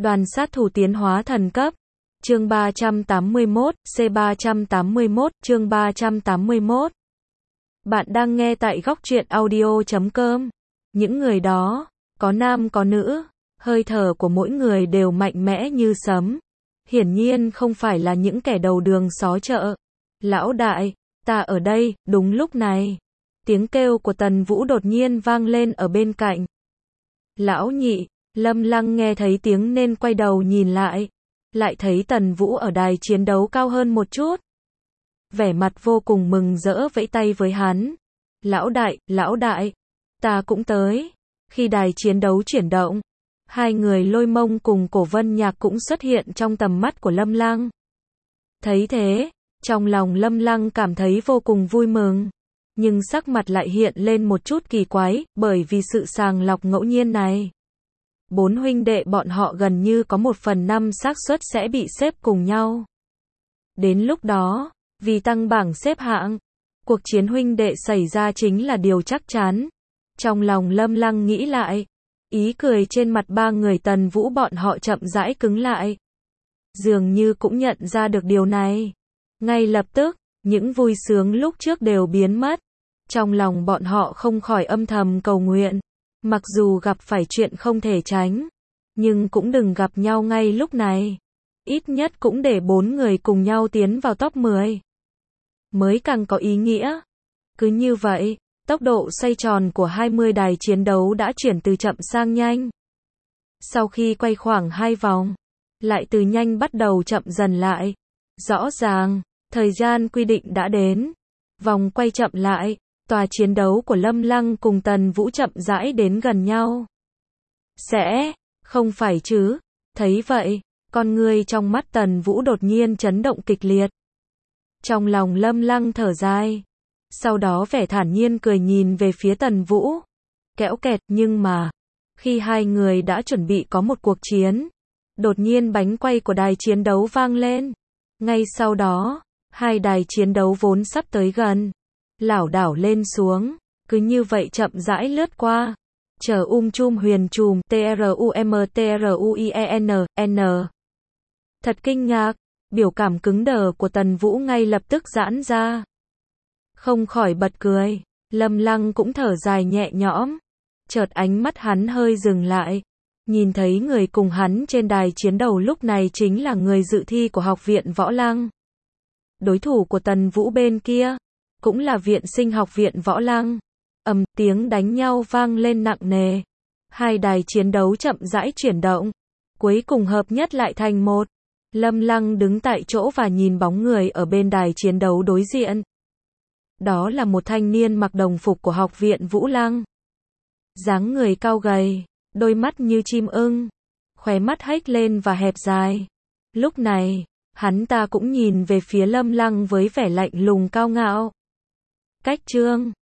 Đoàn sát thủ tiến hóa thần cấp. Chương 381, C381, chương 381. Bạn đang nghe tại góc truyện audio.com. Những người đó, có nam có nữ, hơi thở của mỗi người đều mạnh mẽ như sấm. Hiển nhiên không phải là những kẻ đầu đường xó chợ. Lão đại, ta ở đây. Đúng lúc này, tiếng kêu của Tần Vũ đột nhiên vang lên ở bên cạnh. Lão nhị, Lâm Lăng nghe thấy tiếng nên quay đầu nhìn lại thấy Tần Vũ ở đài chiến đấu cao hơn một chút. Vẻ mặt vô cùng mừng rỡ vẫy tay với hắn. Lão đại, ta cũng tới. Khi đài chiến đấu chuyển động, hai người Lôi Mông cùng Cổ Vân Nhạc cũng xuất hiện trong tầm mắt của Lâm Lăng. Thấy thế, trong lòng Lâm Lăng cảm thấy vô cùng vui mừng, nhưng sắc mặt lại hiện lên một chút kỳ quái, bởi vì sự sàng lọc ngẫu nhiên này. 4 huynh đệ bọn họ gần như có 1/5 xác suất sẽ bị xếp cùng nhau. Đến lúc đó, vì tăng bảng xếp hạng, cuộc chiến huynh đệ xảy ra chính là điều chắc chắn. Trong lòng Lâm Lăng nghĩ lại, ý cười trên mặt ba người Tần Vũ bọn họ chậm rãi cứng lại. Dường như cũng nhận ra được điều này. Ngay lập tức, những vui sướng lúc trước đều biến mất. Trong lòng bọn họ không khỏi âm thầm cầu nguyện. Mặc dù gặp phải chuyện không thể tránh, nhưng cũng đừng gặp nhau ngay lúc này. Ít nhất cũng để 4 người cùng nhau tiến vào top 10. Mới càng có ý nghĩa. Cứ như vậy, tốc độ xoay tròn của 20 đài chiến đấu đã chuyển từ chậm sang nhanh. Sau khi quay khoảng 2 vòng, lại từ nhanh bắt đầu chậm dần lại. Rõ ràng, thời gian quy định đã đến. Vòng quay chậm lại. Tòa chiến đấu của Lâm Lăng cùng Tần Vũ chậm rãi đến gần nhau. Không phải chứ? Thấy vậy, con người trong mắt Tần Vũ đột nhiên chấn động kịch liệt. Trong lòng Lâm Lăng thở dài. Sau đó vẻ thản nhiên cười nhìn về phía Tần Vũ. Kẽo kẹt, nhưng mà, khi hai người đã chuẩn bị có một cuộc chiến, đột nhiên bánh quay của đài chiến đấu vang lên. Ngay sau đó, hai đài chiến đấu vốn sắp tới gần, lảo đảo lên xuống, cứ như vậy chậm rãi lướt qua. Chờ chum huyền trùm, TRUM. Thật kinh ngạc, biểu cảm cứng đờ của Tần Vũ ngay lập tức giãn ra. Không khỏi bật cười, Lâm Lăng cũng thở dài nhẹ nhõm. Chợt ánh mắt hắn hơi dừng lại, nhìn thấy người cùng hắn trên đài chiến đấu lúc này chính là người dự thi của Học viện Võ Lăng. Đối thủ của Tần Vũ bên kia cũng là viện sinh Học viện Võ Lăng. Tiếng đánh nhau vang lên nặng nề. Hai đài chiến đấu chậm rãi chuyển động, cuối cùng hợp nhất lại thành một. Lâm Lăng đứng tại chỗ và nhìn bóng người ở bên đài chiến đấu đối diện. Đó là một thanh niên mặc đồng phục của Học viện Vũ Lăng. Dáng người cao gầy, đôi mắt như chim ưng, khóe mắt hếch lên và hẹp dài. Lúc này, hắn ta cũng nhìn về phía Lâm Lăng với vẻ lạnh lùng cao ngạo. Cách trương,